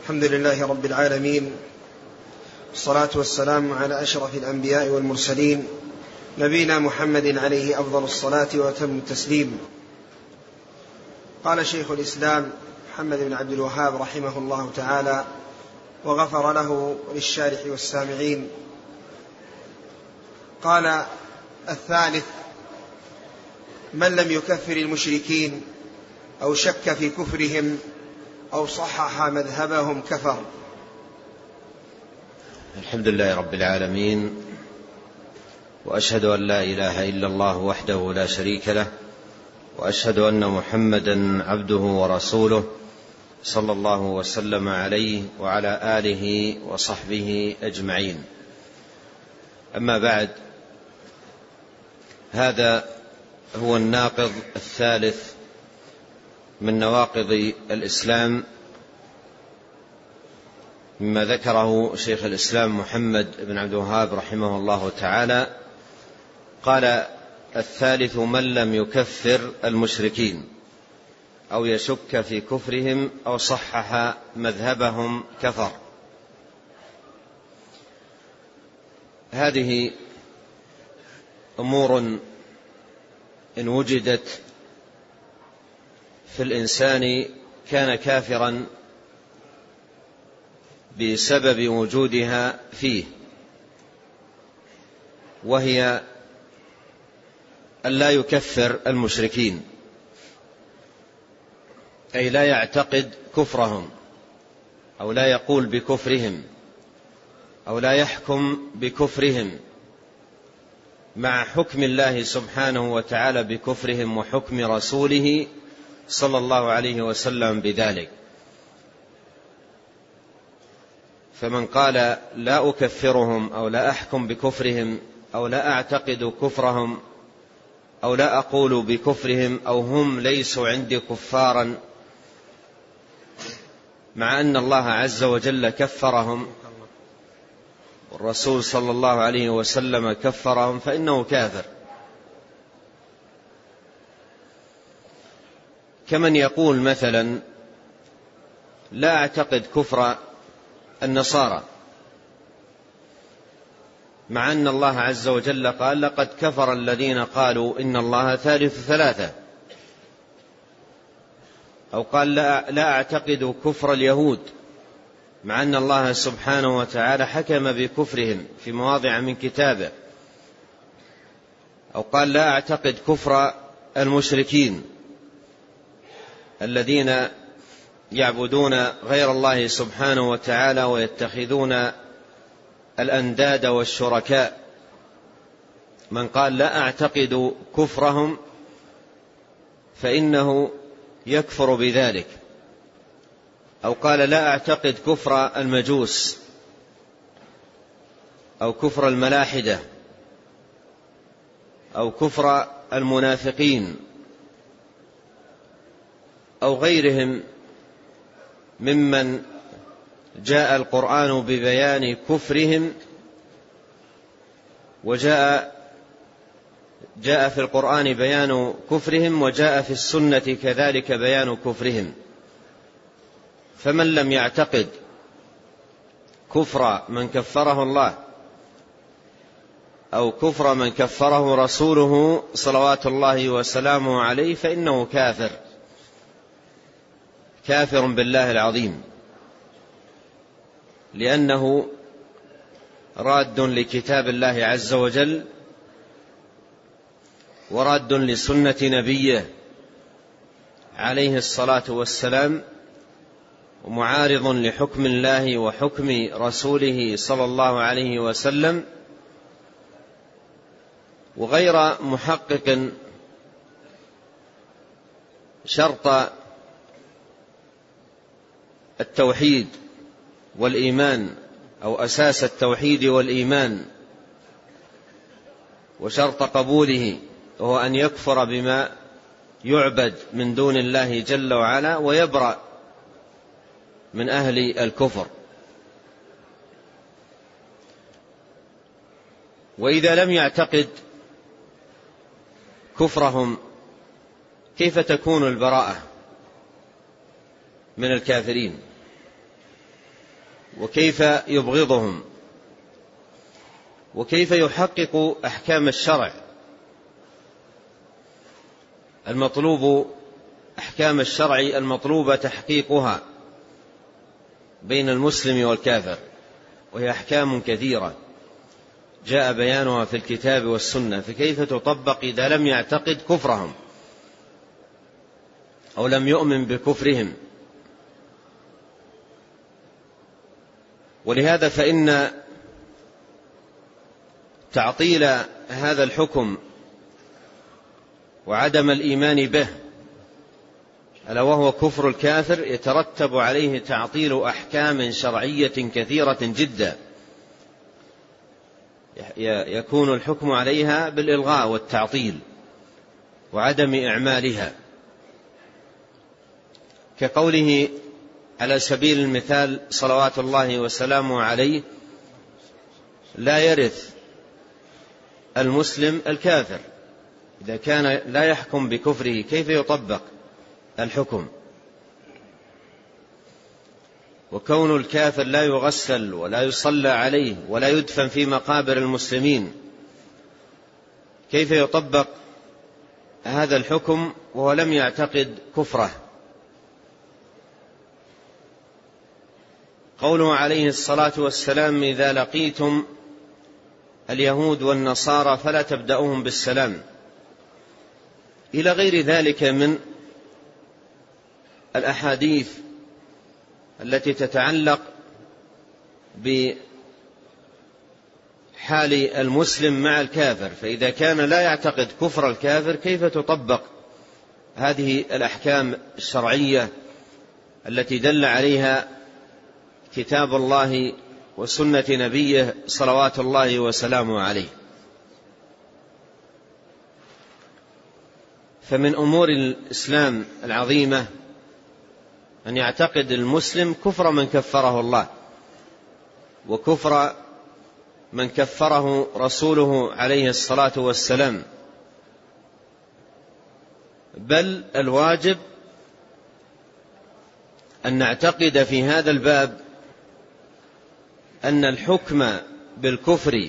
الحمد لله رب العالمين، والصلاة والسلام على أشرف الأنبياء والمرسلين، نبينا محمد عليه أفضل الصلاة وأتم التسليم. قال شيخ الإسلام محمد بن عبد الوهاب رحمه الله تعالى وغفر له وللشارح والسامعين، قال: الثالث: من لم يكفر المشركين أو شك في كفرهم أو صحح مذهبهم كفر. الحمد لله رب العالمين، وأشهد أن لا إله إلا الله وحده لا شريك له، وأشهد أن محمدا عبده ورسوله، صلى الله وسلم عليه وعلى آله وصحبه أجمعين. أما بعد، هذا هو الناقض الثالث من نواقض الإسلام، مما ذكره شيخ الإسلام محمد بن عبد الوهاب رحمه الله تعالى. قال: الثالث: من لم يكفر المشركين أو يشك في كفرهم أو صحح مذهبهم كفر. هذه أمور إن وجدت في الإنسان كان كافرا بسبب وجودها فيه، وهي أن لا يكفر المشركين، أي لا يعتقد كفرهم، أو لا يقول بكفرهم، أو لا يحكم بكفرهم مع حكم الله سبحانه وتعالى بكفرهم وحكم رسوله صلى الله عليه وسلم بذلك. فمن قال: لا أكفرهم أو لا أحكم بكفرهم أو لا أعتقد كفرهم أو لا أقول بكفرهم أو هم ليسوا عندي كفارا، مع أن الله عز وجل كفرهم والرسول صلى الله عليه وسلم كفرهم، فإنه كافر. كمن يقول مثلا: لا أعتقد كفر النصارى، مع أن الله عز وجل قال: لقد كفر الذين قالوا إن الله ثالث ثلاثة. أو قال: لا أعتقد كفر اليهود، مع أن الله سبحانه وتعالى حكم بكفرهم في مواضع من كتابه. أو قال: لا أعتقد كفر المشركين الذين يعبدون غير الله سبحانه وتعالى ويتخذون الأنداد والشركاء. من قال: لا أعتقد كفرهم فإنه يكفر بذلك. أو قال: لا أعتقد كفر المجوس أو كفر الملاحدة أو كفر المنافقين أو غيرهم ممن جاء القرآن ببيان كفرهم، وجاء في القرآن بيان كفرهم، وجاء في السنة كذلك بيان كفرهم. فمن لم يعتقد كفر من كفره الله أو كفر من كفره رسوله صلوات الله وسلامه عليه، فإنه كافر بالله العظيم، لأنه راد لكتاب الله عز وجل وراد لسنة نبيه عليه الصلاة والسلام، ومعارض لحكم الله وحكم رسوله صلى الله عليه وسلم، وغير محقق شرط التوحيد والإيمان، أو أساس التوحيد والإيمان وشرط قبوله، وهو أن يكفر بما يعبد من دون الله جل وعلا ويبرأ من أهل الكفر. وإذا لم يعتقد كفرهم كيف تكون البراءة من الكافرين؟ وكيف يبغضهم، وكيف يحقق أحكام الشرع المطلوب، أحكام الشرع المطلوب تحقيقها بين المسلم والكافر، وهي أحكام كثيرة جاء بيانها في الكتاب والسنة، فكيف تطبق إذا لم يعتقد كفرهم أو لم يؤمن بكفرهم؟ ولهذا فإن تعطيل هذا الحكم وعدم الإيمان به، ألا وهو كفر الكافر، يترتب عليه تعطيل أحكام شرعية كثيرة جدا يكون الحكم عليها بالإلغاء والتعطيل وعدم إعمالها، كقوله على سبيل المثال صلوات الله وسلامه عليه: لا يرث المسلم الكافر. إذا كان لا يحكم بكفره كيف يطبق الحكم؟ وكون الكافر لا يغسل ولا يصلى عليه ولا يدفن في مقابر المسلمين، كيف يطبق هذا الحكم وهو لم يعتقد كفره؟ قوله عليه الصلاة والسلام: إذا لقيتم اليهود والنصارى فلا تبدأوهم بالسلام، إلى غير ذلك من الأحاديث التي تتعلق بحال المسلم مع الكافر. فإذا كان لا يعتقد كفر الكافر كيف تطبق هذه الأحكام الشرعية التي دل عليها كتاب الله وسنة نبيه صلوات الله وسلامه عليه؟ فمن أمور الإسلام العظيمة أن يعتقد المسلم كفر من كفره الله وكفر من كفره رسوله عليه الصلاة والسلام، بل الواجب أن نعتقد في هذا الباب أن الحكم بالكفر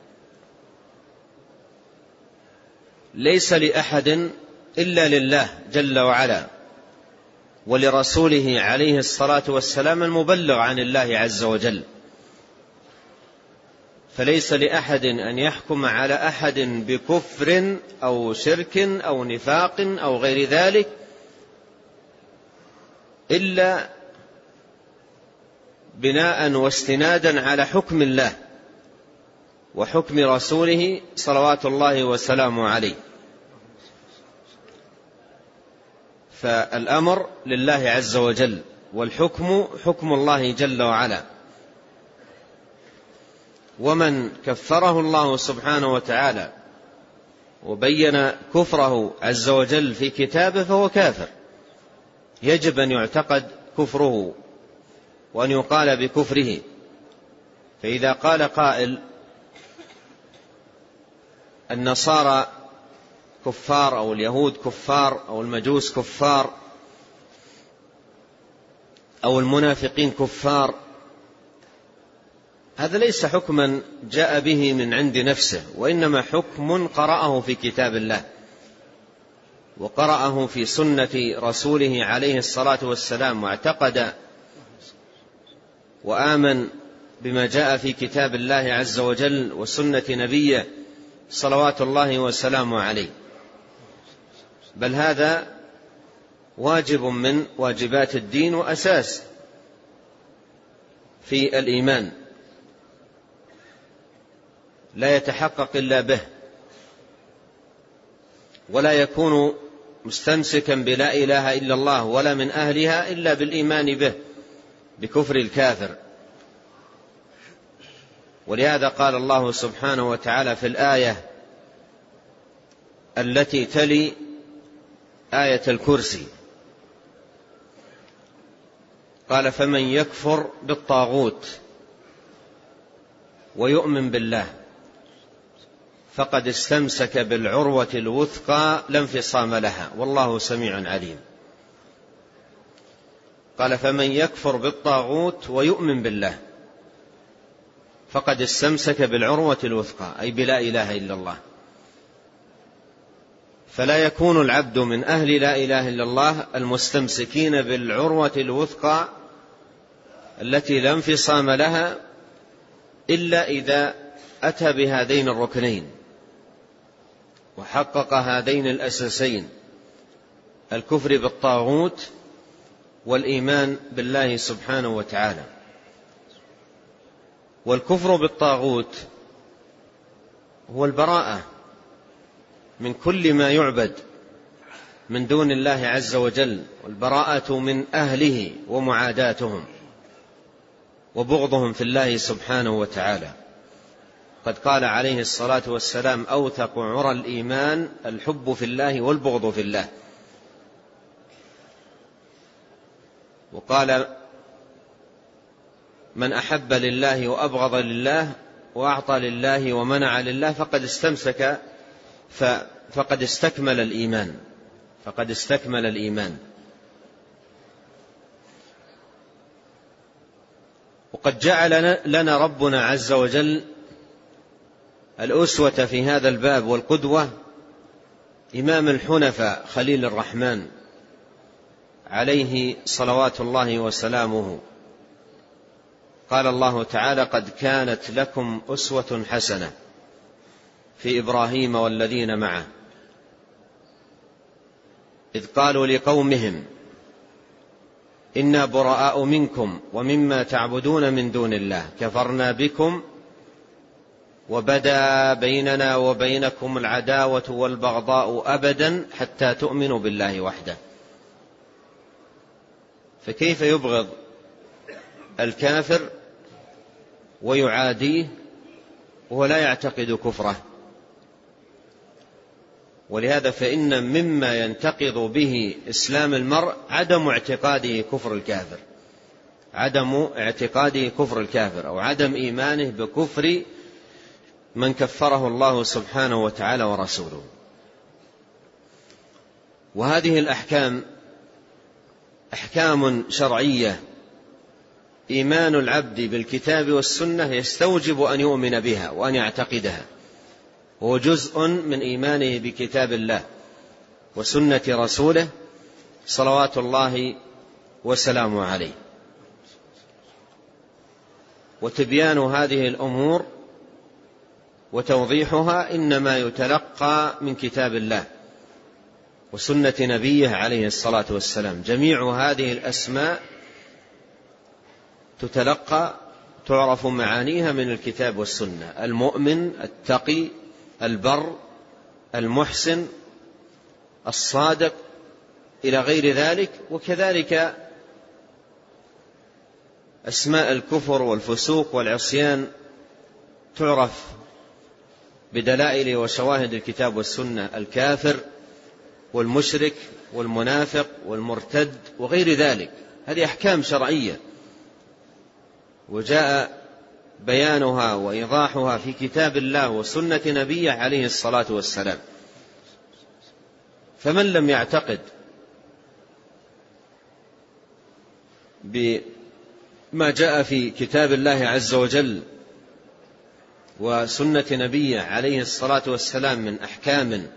ليس لأحد إلا لله جل وعلا ولرسوله عليه الصلاة والسلام المبلغ عن الله عز وجل. فليس لأحد أن يحكم على أحد بكفر أو شرك أو نفاق أو غير ذلك إلا بناء واستنادا على حكم الله وحكم رسوله صلوات الله وسلامه عليه. فالأمر لله عز وجل والحكم حكم الله جل وعلا، ومن كفره الله سبحانه وتعالى وبين كفره عز وجل في كتابه فهو كافر، يجب أن يعتقد كفره وأن يقال بكفره. فإذا قال قائل النصارى كفار أو اليهود كفار أو المجوس كفار أو المنافقين كفار، هذا ليس حكما جاء به من عند نفسه، وإنما حكم قرأه في كتاب الله وقرأه في سنة رسوله عليه الصلاة والسلام، واعتقد وآمن بما جاء في كتاب الله عز وجل وسنة نبيه صلوات الله وسلامه عليه. بل هذا واجب من واجبات الدين وأساس في الإيمان، لا يتحقق إلا به، ولا يكون مستمسكا بلا إله إلا الله ولا من أهلها إلا بالإيمان به بكفر الكافر. ولهذا قال الله سبحانه وتعالى في الآية التي تلي آية الكرسي، قال: فمن يكفر بالطاغوت ويؤمن بالله فقد استمسك بالعروة الوثقى لا انفصام لها والله سميع عليم. قال: فمن يكفر بالطاغوت ويؤمن بالله، فقد استمسك بالعروة الوثقى، أي بلا إله إلا الله. فلا يكون العبد من أهل لا إله إلا الله المستمسكين بالعروة الوثقى التي لا انفصام لها إلا إذا أتى بهذين الركنين وحقق هذين الأساسين: الكفر بالطاغوت والإيمان بالله سبحانه وتعالى. والكفر بالطاغوت هو البراءة من كل ما يعبد من دون الله عز وجل، والبراءة من أهله ومعاداتهم وبغضهم في الله سبحانه وتعالى. قد قال عليه الصلاة والسلام: أوثق عرى الإيمان الحب في الله والبغض في الله. وقال: من أحب لله وأبغض لله وأعطى لله ومنع لله فقد استكمل الإيمان. وقد جعل لنا ربنا عز وجل الأسوة في هذا الباب والقدوة إمام الحنفاء خليل الرحمن عليه صلوات الله وسلامه. قال الله تعالى: قد كانت لكم أسوة حسنة في إبراهيم والذين معه إذ قالوا لقومهم إنا براء منكم ومما تعبدون من دون الله كفرنا بكم وبدا بيننا وبينكم العداوة والبغضاء أبدا حتى تؤمنوا بالله وحده. فكيف يبغض الكافر ويعاديه وهو لا يعتقد كفره؟ ولهذا فإن مما ينتقض به إسلام المرء عدم اعتقاده كفر الكافر أو عدم إيمانه بكفر من كفره الله سبحانه وتعالى ورسوله. وهذه الأحكام أحكام شرعية إيمان العبد بالكتاب والسنة يستوجب أن يؤمن بها وأن يعتقدها، وهو جزء من إيمانه بكتاب الله وسنة رسوله صلوات الله وسلامه عليه. وتبيان هذه الأمور وتوضيحها إنما يتلقى من كتاب الله وسنة نبيه عليه الصلاة والسلام. جميع هذه الأسماء تعرف معانيها من الكتاب والسنة: المؤمن، التقي، البر، المحسن، الصادق، إلى غير ذلك. وكذلك أسماء الكفر والفسوق والعصيان تعرف بدلائل وشواهد الكتاب والسنة: الكافر والمشرك والمنافق والمرتد وغير ذلك. هذه أحكام شرعية وجاء بيانها وإيضاحها في كتاب الله وسنة نبيه عليه الصلاة والسلام. فمن لم يعتقد بما جاء في كتاب الله عز وجل وسنة نبيه عليه الصلاة والسلام من أحكام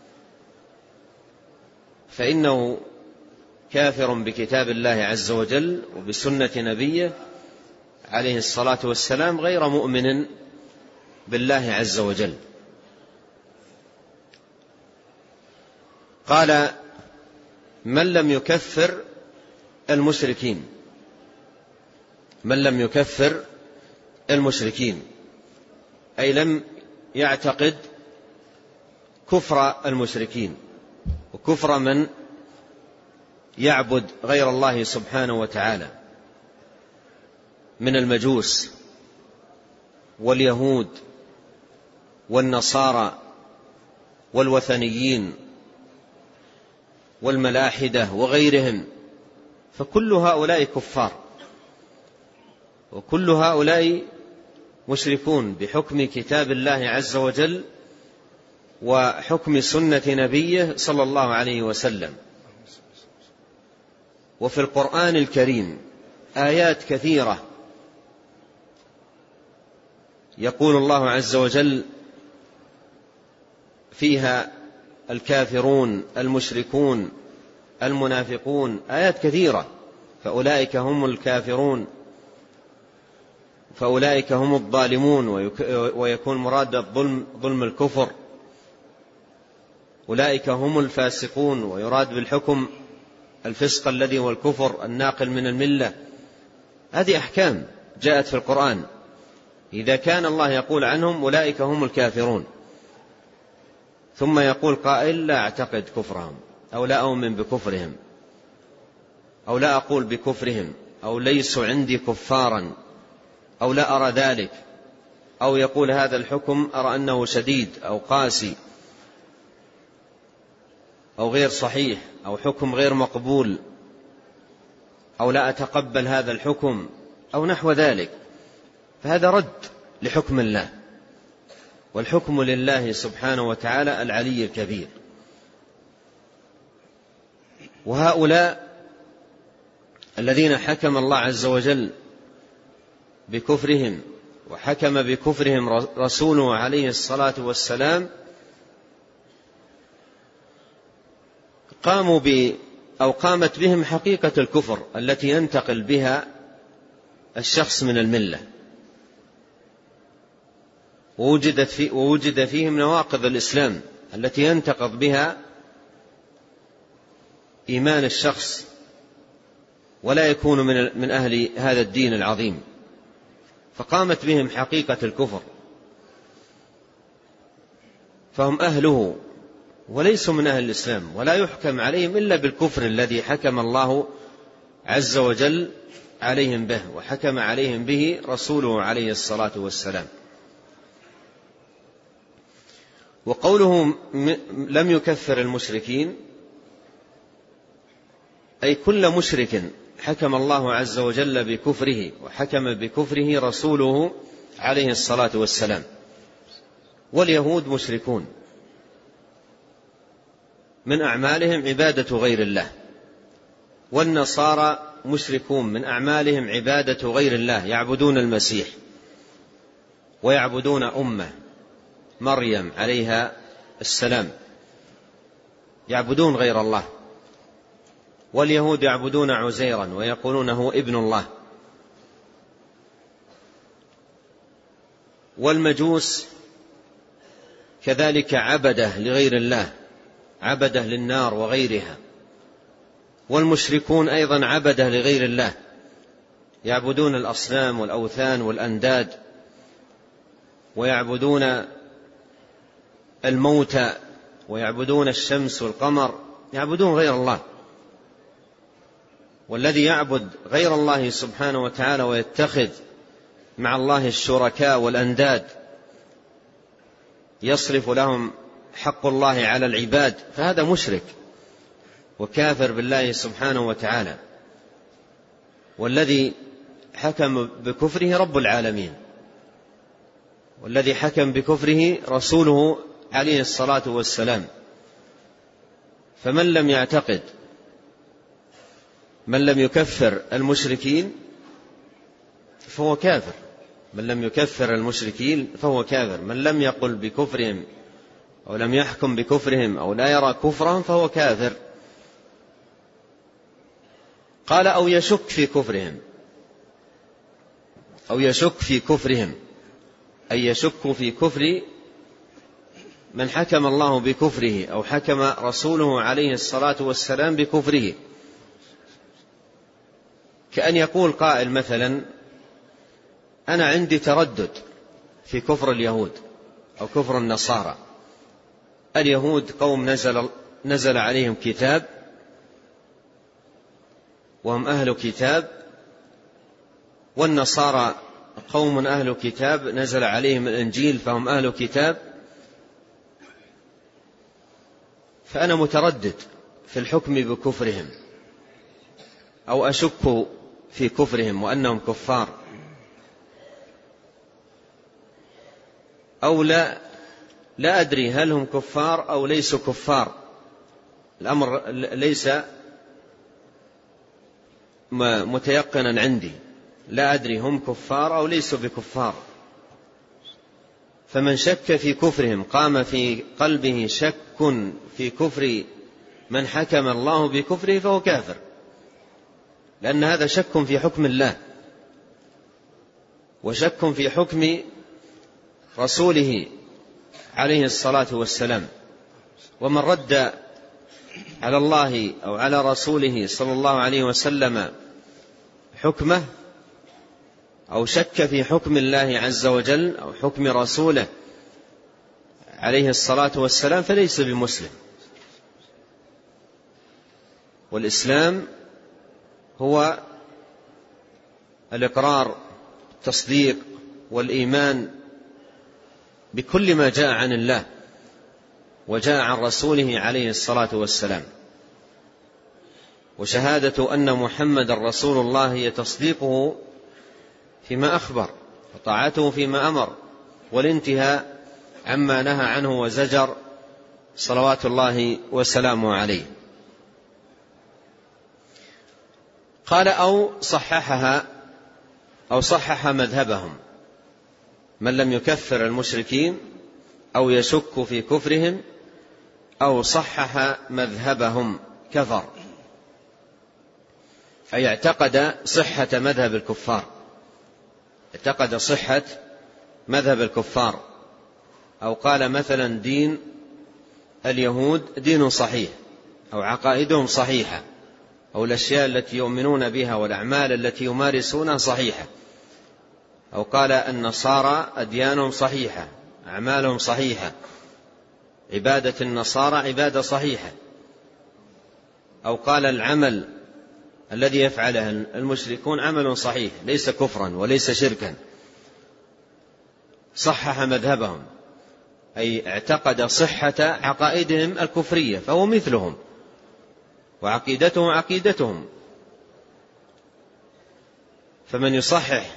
فإنه كافر بكتاب الله عز وجل وبسنة نبيه عليه الصلاة والسلام، غير مؤمن بالله عز وجل. قال: من لم يكفر المشركين أي لم يعتقد كفر المشركين وكفر من يعبد غير الله سبحانه وتعالى من المجوس واليهود والنصارى والوثنيين والملاحدة وغيرهم، فكل هؤلاء كفار وكل هؤلاء مشركون بحكم كتاب الله عز وجل وحكم سنة نبيه صلى الله عليه وسلم. وفي القرآن الكريم آيات كثيرة يقول الله عز وجل فيها الكافرون المشركون المنافقون، آيات كثيرة. فأولئك هم الكافرون، فأولئك هم الظالمون، ويكون مراد الظلم ظلم الكفر. أولئك هم الفاسقون، ويراد بالحكم الفسق الذي هو الكفر الناقل من الملة. هذه أحكام جاءت في القرآن. إذا كان الله يقول عنهم أولئك هم الكافرون، ثم يقول قائل لا أعتقد كفرهم، أو لا أؤمن بكفرهم، أو لا أقول بكفرهم، أو ليسوا عندي كفارا، أو لا أرى ذلك، أو يقول هذا الحكم أرى أنه شديد أو قاسي أو غير صحيح، أو حكم غير مقبول، أو لا أتقبل هذا الحكم، أو نحو ذلك، فهذا رد لحكم الله، والحكم لله سبحانه وتعالى العلي الكبير. وهؤلاء الذين حكم الله عز وجل بكفرهم وحكم بكفرهم رسوله عليه الصلاة والسلام قامت بهم حقيقة الكفر التي ينتقل بها الشخص من الملة، ووجد فيهم نواقض الإسلام التي ينتقض بها إيمان الشخص، ولا يكون من أهل هذا الدين العظيم. فقامت بهم حقيقة الكفر، فهم أهله وليسوا من أهل الإسلام، ولا يحكم عليهم إلا بالكفر الذي حكم الله عز وجل عليهم به، وحكم عليهم به رسوله عليه الصلاة والسلام. وقوله لم يكفر المشركين، أي كل مشرك حكم الله عز وجل بكفره، وحكم بكفره رسوله عليه الصلاة والسلام. واليهود مشركون، من أعمالهم عبادة غير الله، والنصارى مشركون، من أعمالهم عبادة غير الله، يعبدون المسيح ويعبدون أمه مريم عليها السلام، يعبدون غير الله. واليهود يعبدون عزيرا ويقولون هو ابن الله. والمجوس كذلك عبده لغير الله، عبده للنار وغيرها. والمشركون أيضا عبده لغير الله، يعبدون الأصنام والأوثان والأنداد، ويعبدون الموتى، ويعبدون الشمس والقمر، يعبدون غير الله. والذي يعبد غير الله سبحانه وتعالى ويتخذ مع الله الشركاء والأنداد يصرف لهم حق الله على العباد، فهذا مشرك وكافر بالله سبحانه وتعالى. والذي حكم بكفره رب العالمين، والذي حكم بكفره رسوله عليه الصلاة والسلام. فمن لم يعتقد، من لم يكفر المشركين فهو كافر، من لم يكفر المشركين فهو كافر، من لم يقل بكفرهم أو لم يحكم بكفرهم أو لا يرى كفرهم فهو كافر. قال أو يشك في كفرهم، أو يشك في كفرهم، أي يشك في كفر من حكم الله بكفره أو حكم رسوله عليه الصلاة والسلام بكفره. كأن يقول قائل مثلا أنا عندي تردد في كفر اليهود أو كفر النصارى. اليهود قوم نزل عليهم كتاب وهم أهل كتاب، والنصارى قوم أهل كتاب نزل عليهم الإنجيل فهم أهل كتاب. فأنا متردد في الحكم بكفرهم، أو أشك في كفرهم وأنهم كفار، أو لا أدري هل هم كفار أو ليسوا كفار. الأمر ليس متيقنا عندي، لا أدري هم كفار أو ليسوا بكفار. فمن شك في كفرهم قام في قلبه شك في كفر من حكم الله بكفره فهو كافر، لأن هذا شك في حكم الله وشك في حكم رسوله عليه الصلاة والسلام. ومن رد على الله أو على رسوله صلى الله عليه وسلم حكمه أو شك في حكم الله عز وجل أو حكم رسوله عليه الصلاة والسلام فليس بمسلم. والإسلام هو الإقرار، التصديق والإيمان بكل ما جاء عن الله وجاء عن رسوله عليه الصلاة والسلام، وشهادة أن محمد رسول الله هي تصديقه فيما أخبر وطاعته فيما أمر والانتهاء عما نهى عنه وزجر صلوات الله وسلامه عليه. قال أو صححها أو صحح مذهبهم، من لم يكفر المشركين أو يشك في كفرهم أو صحح مذهبهم كفر، أي اعتقد صحة مذهب الكفار، اعتقد صحة مذهب الكفار، أو قال مثلا دين اليهود دين صحيح أو عقائدهم صحيحة أو الأشياء التي يؤمنون بها والأعمال التي يمارسونها صحيحة، أو قال النصارى أديانهم صحيحة أعمالهم صحيحة، عبادة النصارى عبادة صحيحة، أو قال العمل الذي يفعله المشركون عمل صحيح ليس كفرا وليس شركا، صحح مذهبهم أي اعتقد صحة عقائدهم الكفرية فهو مثلهم وعقيدتهم عقيدتهم. فمن يصحح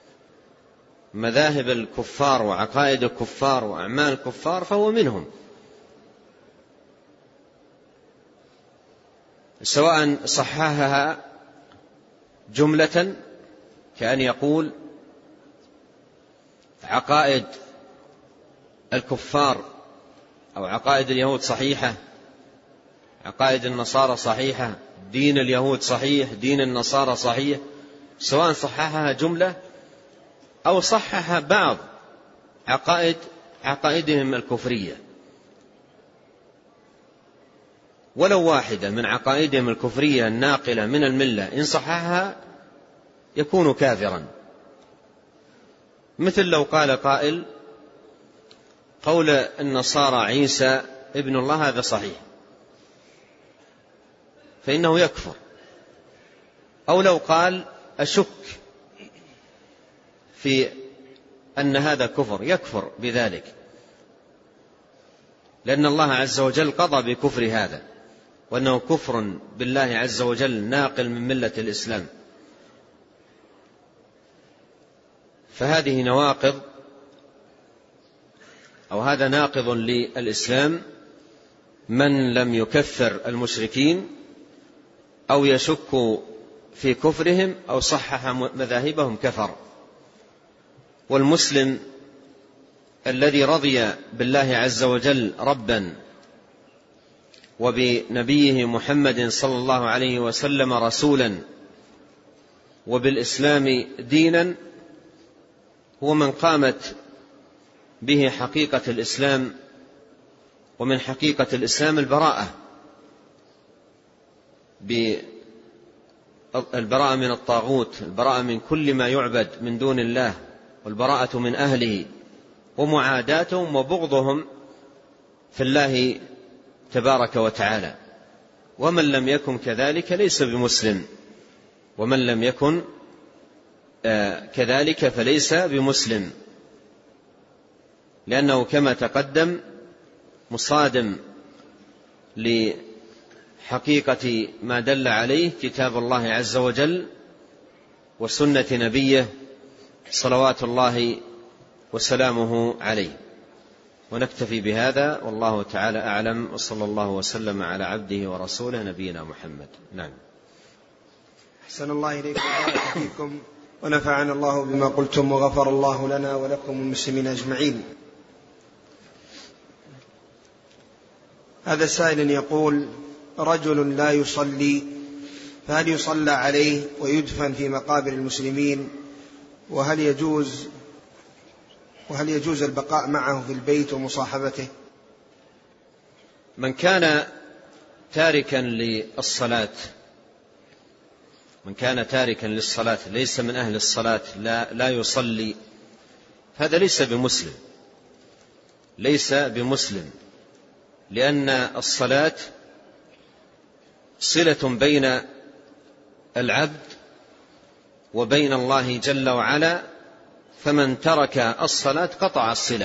مذاهب الكفار وعقائد الكفار وأعمال الكفار فهو منهم، سواء صححها جملة كأن يقول عقائد الكفار أو عقائد اليهود صحيحة، عقائد النصارى صحيحة، دين اليهود صحيح، دين النصارى صحيح، سواء صححها جملة أو صحح بعض عقائدهم الكفرية، ولو واحدة من عقائدهم الكفرية الناقلة من الملة إن صححها يكون كافرا. مثل لو قال قائل قول النصارى عيسى ابن الله هذا صحيح فإنه يكفر، أو لو قال أشك في أن هذا كفر يكفر بذلك، لأن الله عز وجل قضى بكفر هذا وأنه كفر بالله عز وجل ناقل من ملة الإسلام. فهذه نواقض أو هذا ناقض للإسلام، من لم يكفر المشركين أو يشك في كفرهم أو صحح مذاهبهم كفر. والمسلم الذي رضي بالله عز وجل ربا وبنبيه محمد صلى الله عليه وسلم رسولا وبالإسلام دينا هو من قامت به حقيقة الإسلام، ومن حقيقة الإسلام البراءة البراءة من الطاغوت، البراءة من كل ما يعبد من دون الله، والبراءة من أهله ومعاداتهم وبغضهم في الله تبارك وتعالى. ومن لم يكن كذلك ليس بمسلم، ومن لم يكن كذلك فليس بمسلم، لأنه كما تقدم مصادم لحقيقة ما دل عليه كتاب الله عز وجل وسنة نبيه صلوات الله وسلامه عليه. ونكتفي بهذا والله تعالى أعلم، وصلى الله وسلم على عبده ورسوله نبينا محمد. نعم. أحسن الله إليكم وبارك فيكم ونفعنا الله بما قلتم وغفر الله لنا ولكم المسلمين أجمعين. هذا سائل يقول: رجل لا يصلي، فهل يصلى عليه ويدفن في مقابر المسلمين؟ وهل يجوز البقاء معه في البيت ومصاحبته؟ من كان تاركا للصلاة ليس من أهل الصلاة، لا يصلي، هذا ليس بمسلم، لأن الصلاة صلة بين العبد وبين الله جل وعلا، فمن ترك الصلاة قطع الصلة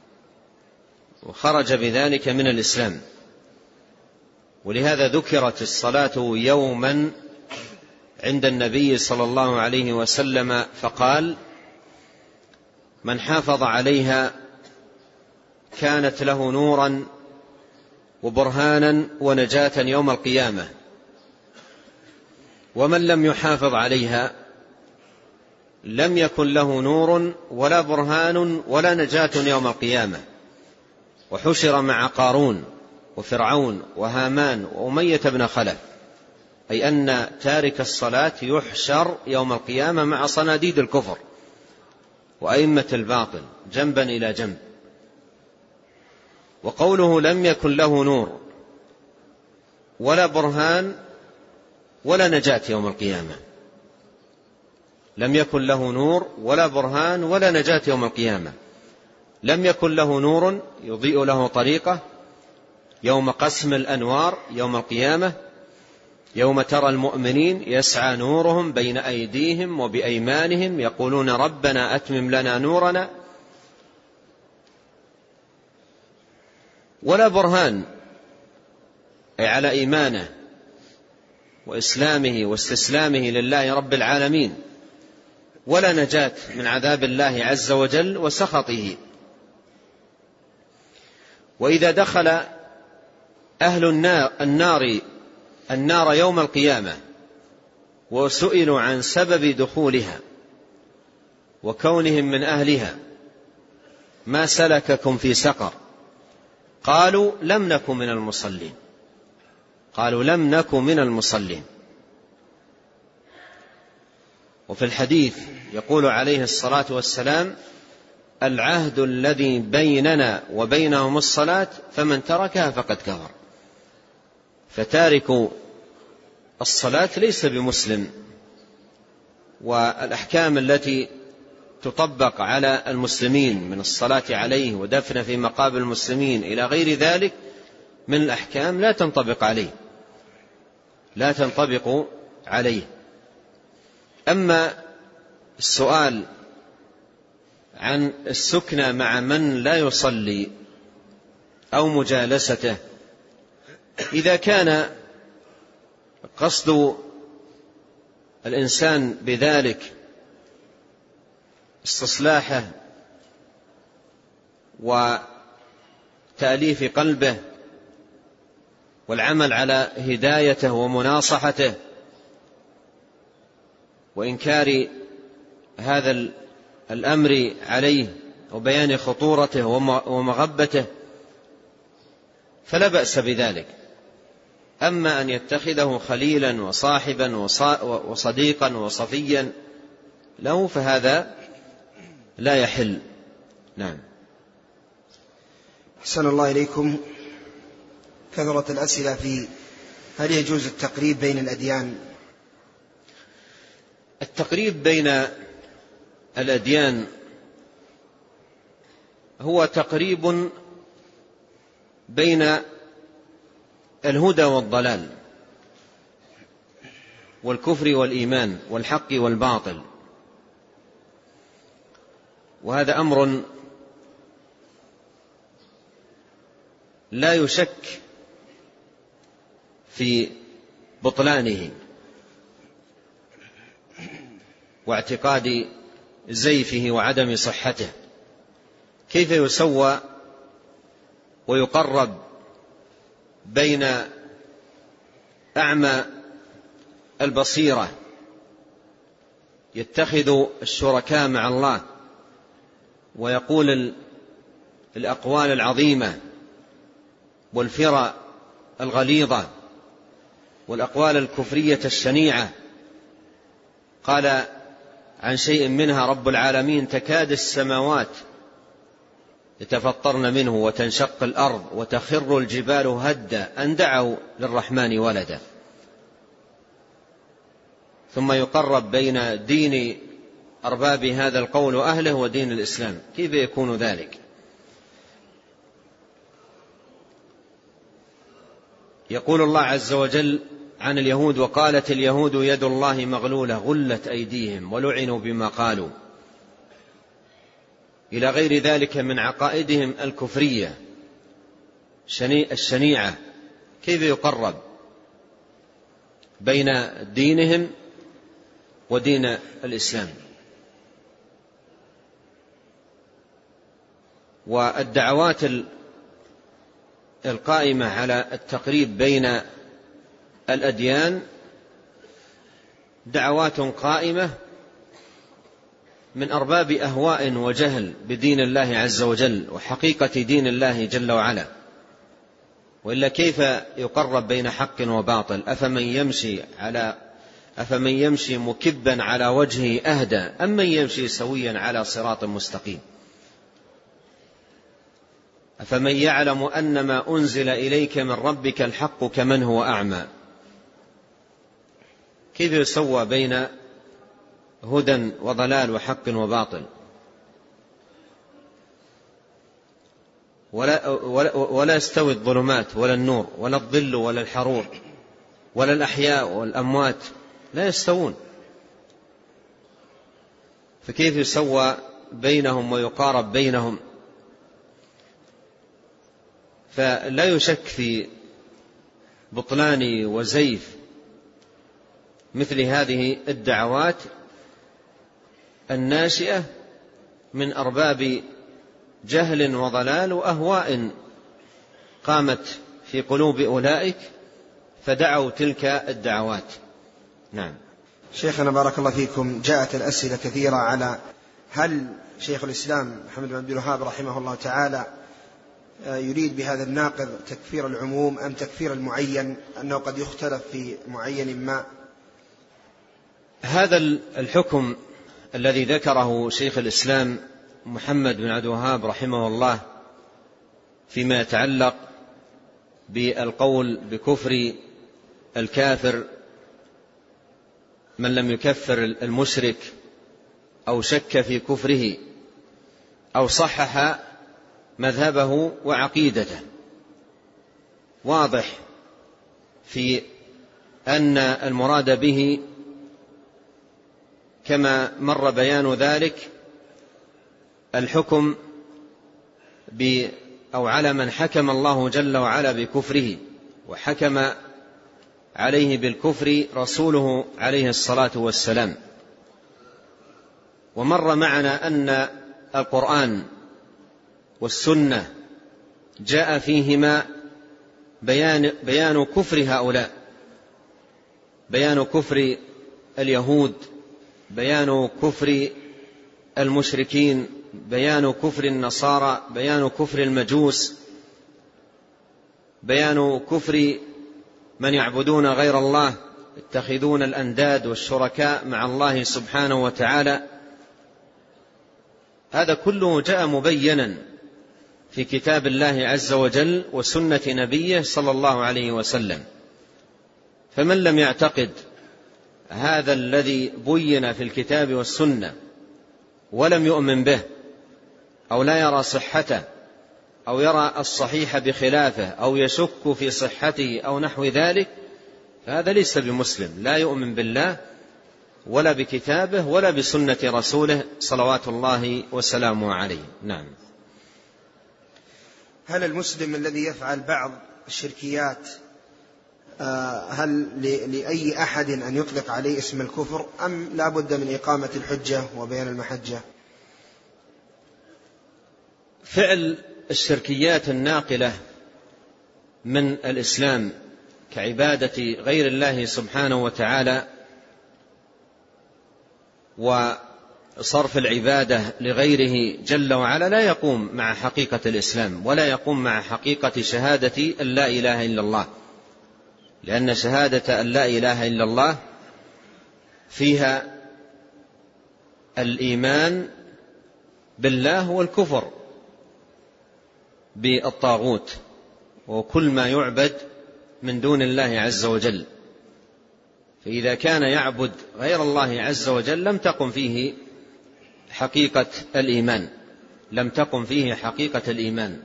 وخرج بذلك من الإسلام. ولهذا ذكرت الصلاة يوما عند النبي صلى الله عليه وسلم فقال: من حافظ عليها كانت له نورا وبرهانا ونجاة يوم القيامة، ومن لم يحافظ عليها لم يكن له نور ولا برهان ولا نجاة يوم القيامة، وحشر مع قارون وفرعون وهامان وأمية بن خلف، أي أن تارك الصلاة يحشر يوم القيامة مع صناديد الكفر وأئمة الباطل جنبا إلى جنب. وقوله لم يكن له نور ولا برهان ولا نجاة يوم القيامة، لم يكن له نور ولا برهان ولا نجاة يوم القيامة. لم يكن له نور يضيء له طريقه يوم قسم الأنوار يوم القيامة، يوم ترى المؤمنين يسعى نورهم بين أيديهم وبأيمانهم يقولون ربنا أتمم لنا نورنا. ولا برهان، أي على إيمانه وإسلامه واستسلامه لله رب العالمين. ولا نجاة من عذاب الله عز وجل وسخطه. وإذا دخل أهل النار يوم القيامة وسئلوا عن سبب دخولها وكونهم من أهلها: ما سلككم في سقر؟ قالوا لم نكن من المصلين. وفي الحديث يقول عليه الصلاة والسلام: العهد الذي بيننا وبينهم الصلاة فمن تركها فقد كفر. فتارك الصلاة ليس بمسلم. والأحكام التي تطبق على المسلمين من الصلاة عليه ودفن في مقابر المسلمين إلى غير ذلك من الأحكام لا تنطبق عليه. أما السؤال عن السكنى مع من لا يصلي أو مجالسته، إذا كان قصد الإنسان بذلك استصلاحه وتأليف قلبه والعمل على هدايته ومناصحته وإنكار هذا الأمر عليه وبيان خطورته ومغبته، فلا بأس بذلك. أما أن يتخذه خليلا وصاحبا وصديقا وصفيا له فهذا لا يحل. نعم. أحسن الله إليكم. كثرت الأسئلة في هل يجوز التقريب بين الأديان؟ التقريب بين الأديان هو تقريب بين الهدى والضلال والكفر والإيمان والحق والباطل، وهذا أمر لا يشك في بطلانه واعتقاد زيفه وعدم صحته. كيف يسوى ويقرب بين أعمى البصيرة يتخذ الشركاء مع الله ويقول الأقوال العظيمة والفرق الغليظة والأقوال الكفرية الشنيعة. قال عن شيء منها رب العالمين: تكاد السماوات يتفطرن منه وتنشق الأرض وتخر الجبال هدا أن دعوا للرحمن ولدا. ثم يقرب بين دين أرباب هذا القول وأهله ودين الإسلام. كيف يكون ذلك؟ يقول الله عز وجل عن اليهود: وقالت اليهود يد الله مغلولة غلت أيديهم ولعنوا بما قالوا، إلى غير ذلك من عقائدهم الكفرية الشنيعة. كيف يقرب بين دينهم ودين الإسلام؟ والدعوات القائمة على التقريب بين الأديان دعوات قائمة من أرباب أهواء وجهل بدين الله عز وجل وحقيقة دين الله جل وعلا. وإلا كيف يقرب بين حق وباطل؟ أفمن يمشي مكبا على وجهه أهدى أم من يمشي سويا على صراط مستقيم؟ أفمن يعلم أن ما أنزل إليك من ربك الحق كمن هو أعمى؟ كيف يسوى بين هدى وضلال وحق وباطل؟ ولا يستوي الظلمات ولا النور ولا الظل ولا الحرور ولا الأحياء والأموات، لا يستوون. فكيف يسوى بينهم ويقارب بينهم؟ فلا يشك في بطلان وزيف مثل هذه الدعوات الناشئة من أرباب جهل وضلال وأهواء قامت في قلوب أولئك فدعوا تلك الدعوات. نعم. شيخنا بارك الله فيكم، جاءت الأسئلة كثيرة على هل شيخ الإسلام محمد بن عبد الوهاب رحمه الله تعالى يريد بهذا الناقض تكفير العموم أم تكفير المعين، أنه قد يختلف في معين ما؟ هذا الحكم الذي ذكره شيخ الإسلام محمد بن عبد الوهاب رحمه الله فيما يتعلق بالقول بكفر الكافر من لم يكفر المشرك أو شك في كفره أو صحح مذهبه وعقيدته، واضح في أن المراد به كما مر بيان ذلك الحكم أو على من حكم الله جل وعلا بكفره وحكم عليه بالكفر رسوله عليه الصلاة والسلام. ومر معنا أن القرآن والسنة جاء فيهما بيان كفر هؤلاء، بيان كفر اليهود، بيان كفر المشركين، بيان كفر النصارى، بيان كفر المجوس، بيان كفر من يعبدون غير الله يتخذون الأنداد والشركاء مع الله سبحانه وتعالى. هذا كله جاء مبينا في كتاب الله عز وجل وسنة نبيه صلى الله عليه وسلم. فمن لم يعتقد هذا الذي بين في الكتاب والسنة ولم يؤمن به أو لا يرى صحته أو يرى الصحيح بخلافه أو يشك في صحته أو نحو ذلك، فهذا ليس بمسلم، لا يؤمن بالله ولا بكتابه ولا بسنة رسوله صلوات الله وسلامه عليه. نعم. هل المسلم الذي يفعل بعض الشركيات هل لأي أحد أن يطلق عليه اسم الكفر أم لا بد من إقامة الحجة وبيان المحجة؟ فعل الشركيات الناقلة من الإسلام كعبادة غير الله سبحانه وتعالى صرف العبادة لغيره جل وعلا لا يقوم مع حقيقة الإسلام ولا يقوم مع حقيقة شهادة أن لا إله إلا الله، لأن شهادة أن لا إله إلا الله فيها الإيمان بالله والكفر بالطاغوت وكل ما يعبد من دون الله عز وجل. فإذا كان يعبد غير الله عز وجل لم تقم فيه حقيقة الإيمان، لم تقم فيه حقيقة الإيمان.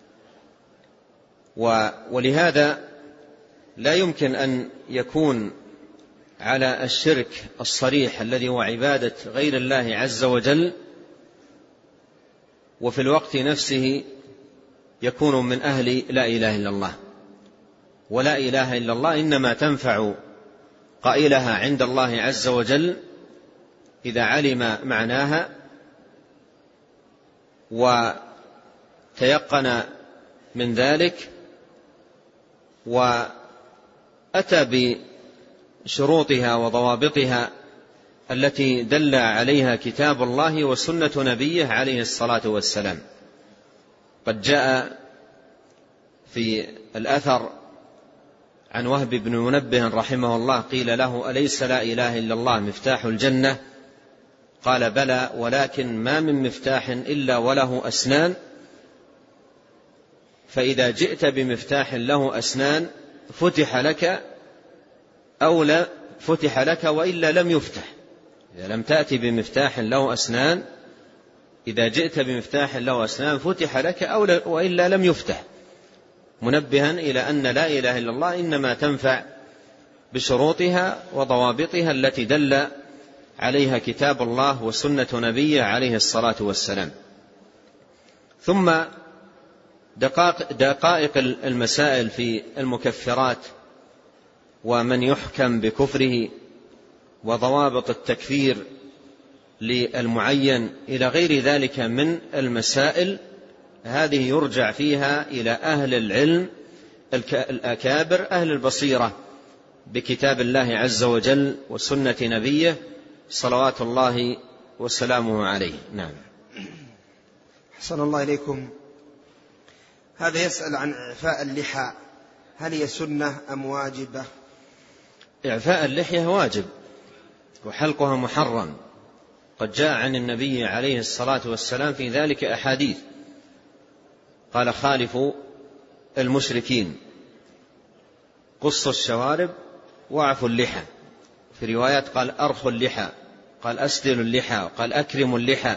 ولهذا لا يمكن أن يكون على الشرك الصريح الذي هو عبادة غير الله عز وجل وفي الوقت نفسه يكون من أهل لا إله إلا الله. ولا إله إلا الله إنما تنفع قائلها عند الله عز وجل إذا علم معناها وتيقن من ذلك وأتى بشروطها وضوابطها التي دل عليها كتاب الله وسنة نبيه عليه الصلاة والسلام. قد جاء في الأثر عن وهب بن منبه رحمه الله قيل له: أليس لا إله إلا الله مفتاح الجنة؟ قال: بلى، ولكن ما من مفتاح إلا وله أسنان، فإذا جئت بمفتاح له أسنان فتح لك أو لا فتح لك وإلا لم يفتح. إذا لم تأتي بمفتاح له أسنان، إذا جئت بمفتاح له أسنان فتح لك أو وإلا لم يفتح، منبها إلى أن لا إله إلا الله إنما تنفع بشروطها وضوابطها التي دل عليها كتاب الله وسنة نبيه عليه الصلاة والسلام. ثم دقائق المسائل في المكفرات ومن يحكم بكفره وضوابط التكفير للمعين إلى غير ذلك من المسائل، هذه يرجع فيها إلى أهل العلم الأكابر أهل البصيرة بكتاب الله عز وجل وسنة نبيه صلوات الله وسلامه عليه. نعم. أحسن الله إليكم. هذا يسأل عن إعفاء اللحى، هل هي سنة أم واجبة؟ إعفاء اللحية واجب وحلقها محرم، قد جاء عن النبي عليه الصلاة والسلام في ذلك أحاديث، قال: خالفوا المشركين، قصوا الشوارب واعفوا اللحى. في روايات قال: أرخوا اللحى، قال: أسدلوا اللحى، قال: أكرموا اللحى.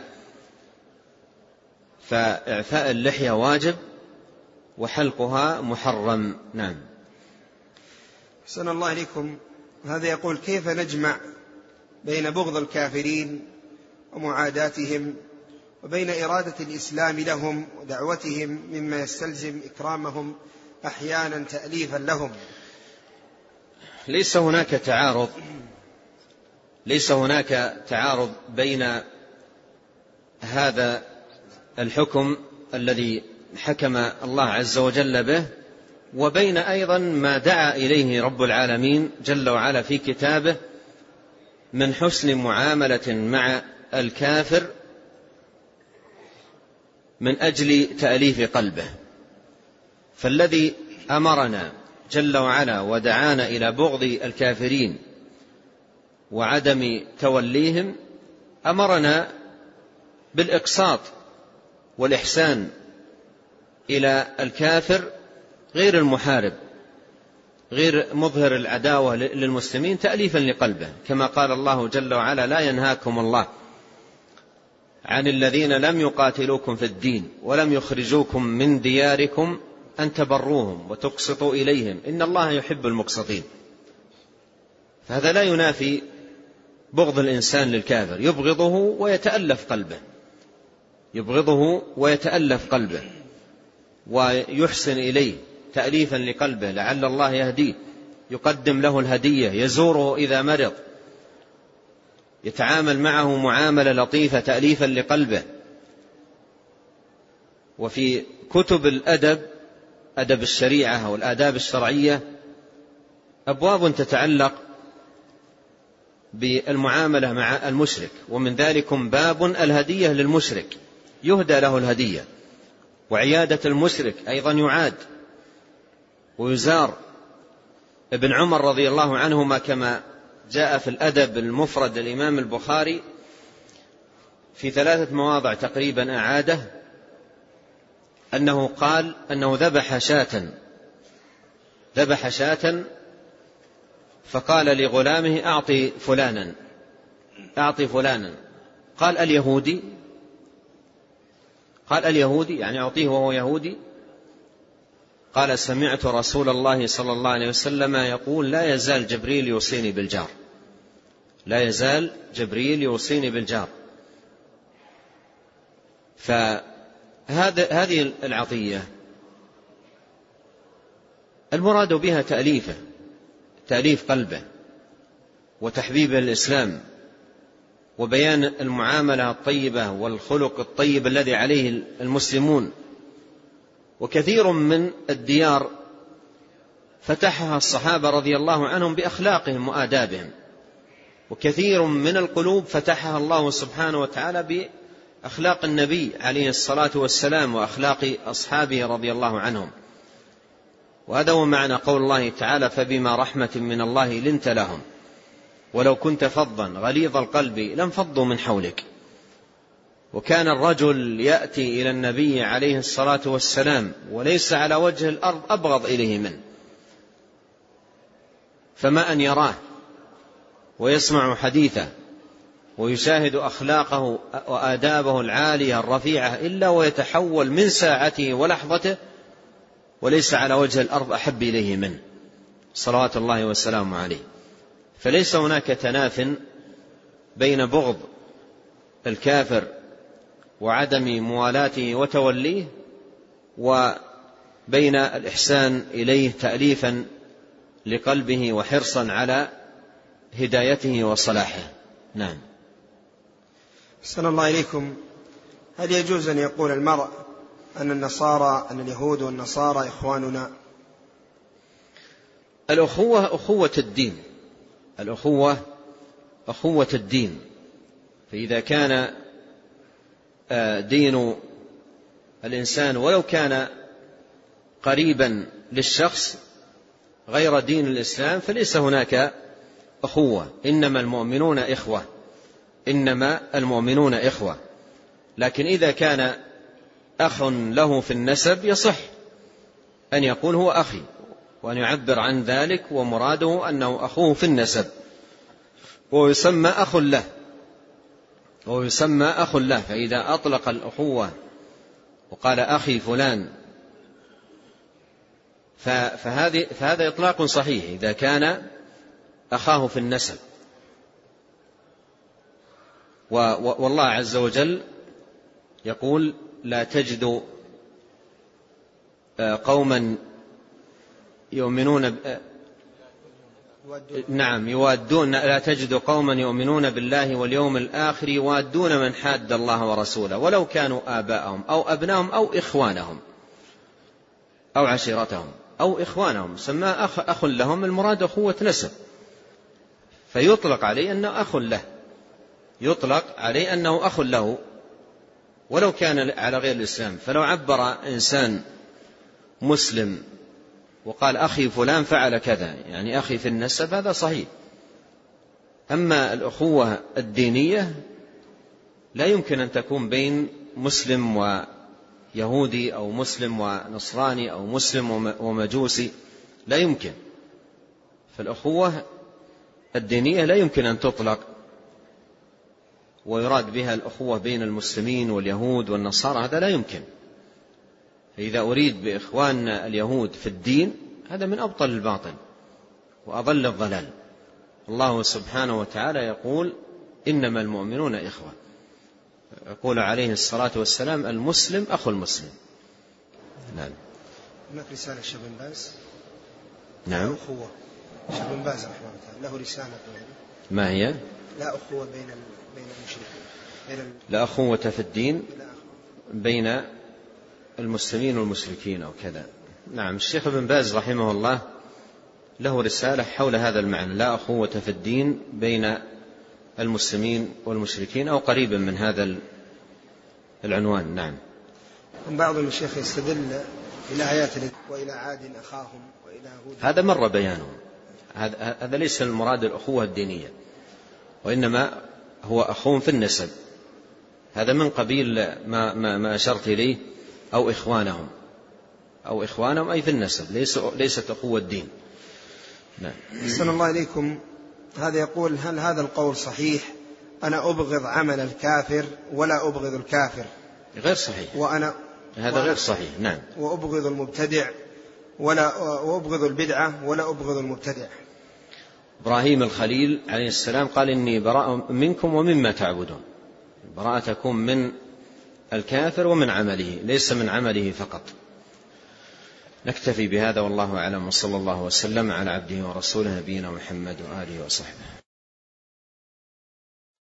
فإعفاء اللحية واجب وحلقها محرم. نعم. أحسن الله إليكم. هذا يقول: كيف نجمع بين بغض الكافرين ومعاداتهم وبين إرادة الإسلام لهم ودعوتهم مما يستلزم إكرامهم أحيانا تأليفا لهم؟ ليس هناك تعارض بين هذا الحكم الذي حكم الله عز وجل به وبين أيضا ما دعا إليه رب العالمين جل وعلا في كتابه من حسن معاملة مع الكافر من أجل تأليف قلبه. فالذي أمرنا جل وعلا ودعانا إلى بغض الكافرين وعدم توليهم أمرنا بالإقساط والإحسان إلى الكافر غير المحارب، غير مظهر العداوة للمسلمين تأليفا لقلبه، كما قال الله جل وعلا: لا ينهاكم الله عن الذين لم يقاتلوكم في الدين ولم يخرجوكم من دياركم أن تبروهم وتقسطوا إليهم إن الله يحب المقسطين. فهذا لا ينافي بغض الإنسان للكافر، يبغضه ويتألف قلبه ويحسن إليه تأليفا لقلبه لعل الله يهديه، يقدم له الهدية، يزوره إذا مرض، يتعامل معه معاملة لطيفة تأليفا لقلبه. وفي كتب الأدب، أدب الشريعة والآداب الشرعية، أبواب تتعلق بالمعاملة مع المشرك، ومن ذلكم باب الهدية للمشرك، يهدى له الهدية، وعيادة المشرك أيضا يعاد ويزار. ابن عمر رضي الله عنهما كما جاء في الأدب المفرد للإمام البخاري في 3 مواضع تقريبا أعاده، أنه قال أنه ذبح شاة فقال لغلامه أعطي فلانا، قال اليهودي يعني أعطيه وهو يهودي؟ قال سمعت رسول الله صلى الله عليه وسلم يقول لا يزال جبريل يوصيني بالجار. فهذه العطية المراد بها تأليف قلبه وتحبيب الإسلام وبيان المعاملة الطيبة والخلق الطيب الذي عليه المسلمون. وكثير من الديار فتحها الصحابة رضي الله عنهم بأخلاقهم وآدابهم، وكثير من القلوب فتحها الله سبحانه وتعالى بأخلاق النبي عليه الصلاة والسلام وأخلاق أصحابه رضي الله عنهم. وهذا هو معنى قول الله تعالى فبما رحمة من الله لنت لهم ولو كنت فظا غليظ القلب لانفضوا من حولك. وكان الرجل يأتي إلى النبي عليه الصلاة والسلام وليس على وجه الأرض أبغض إليه منه، فما أن يراه ويسمع حديثه ويشاهد أخلاقه وآدابه العالية الرفيعة إلا ويتحول من ساعته ولحظته وليس على وجه الأرض أحب إليه منه صلوات الله والسلام عليه. فليس هناك تناف بين بغض الكافر وعدم موالاته وتوليه وبين الإحسان إليه تأليفا لقلبه وحرصا على هدايته وصلاحه. نعم. أحسن الله إليكم. هل يجوز أن يقول المرء أن اليهود والنصارى إخواننا؟ الأخوة أخوة الدين. فإذا كان دين الإنسان ولو كان قريبا للشخص غير دين الإسلام فليس هناك أخوة، إنما المؤمنون إخوة. لكن إذا كان أخ له في النسب يصح أن يقول هو أخي وأن يعبر عن ذلك ومراده أنه أخوه في النسب ويسمى أخ له. فإذا أطلق الأخوة وقال أخي فلان فهذا إطلاق صحيح إذا كان أخاه في النسب. والله عز وجل يقول لا تجد قوما يؤمنون لا تجد قوما يؤمنون بالله واليوم الآخر يوادون من حاد الله ورسوله ولو كانوا آباءهم أو أبناهم أو إخوانهم أو عشيرتهم أو إخوانهم. سماه أخ لهم، المراد أخوة نسب، فيطلق عليه أنه أخ له ولو كان على غير الإسلام. فلو عبر إنسان مسلم وقال أخي فلان فعل كذا يعني أخي في النسب هذا صحيح. أما الأخوة الدينية لا يمكن أن تكون بين مسلم ويهودي أو مسلم ونصراني أو مسلم ومجوسي، لا يمكن. فالأخوة الدينية لا يمكن أن تطلق ويراد بها الأخوة بين المسلمين واليهود والنصارى، هذا لا يمكن. فإذا أريد بإخواننا اليهود في الدين هذا من أبطل الباطل وأضل الضلال. الله سبحانه وتعالى يقول إنما المؤمنون إخوة، يقول عليه الصلاة والسلام المسلم أخو المسلم. نعم. هناك رسالة الشيخ بن باز. نعم. أخوة الشيخ بن باز رحمه الله له رسالة. ما هي؟ لا أخوة بين المشركين. لا أخوة في الدين بين المسلمين والمشركين أو كذا. نعم. الشيخ بن باز رحمه الله له رسالة حول هذا المعنى، لا أخوة في الدين بين المسلمين والمشركين أو قريبا من هذا العنوان. نعم. بعض الشيخ يستدل إلى آيات وإلى عاد أخاهم وإلى هود. هذا مر بيانه، هذا ليس المراد الأخوة الدينية، وإنما هو أخوهم في النسب، هذا من قبيل ما أشرت إليه، أو إخوانهم أي في النسب، ليست أخوة الدين. نعم. أحسن الله إليكم. هذا يقول: هل هذا القول صحيح؟ أنا أبغض عمل الكافر ولا أبغض الكافر. غير صحيح، هذا غير صحيح. نعم. وأبغض المبتدع وأبغض البدعة ولا أبغض المبتدع. إبراهيم الخليل عليه السلام قال: إني براء منكم ومما تعبدون. براءة تكون من الكافر ومن عمله، ليس من عمله فقط. نكتفي بهذا والله أعلم، وصلى الله وسلم على عبده ورسوله نبينا محمد وآله وصحبه.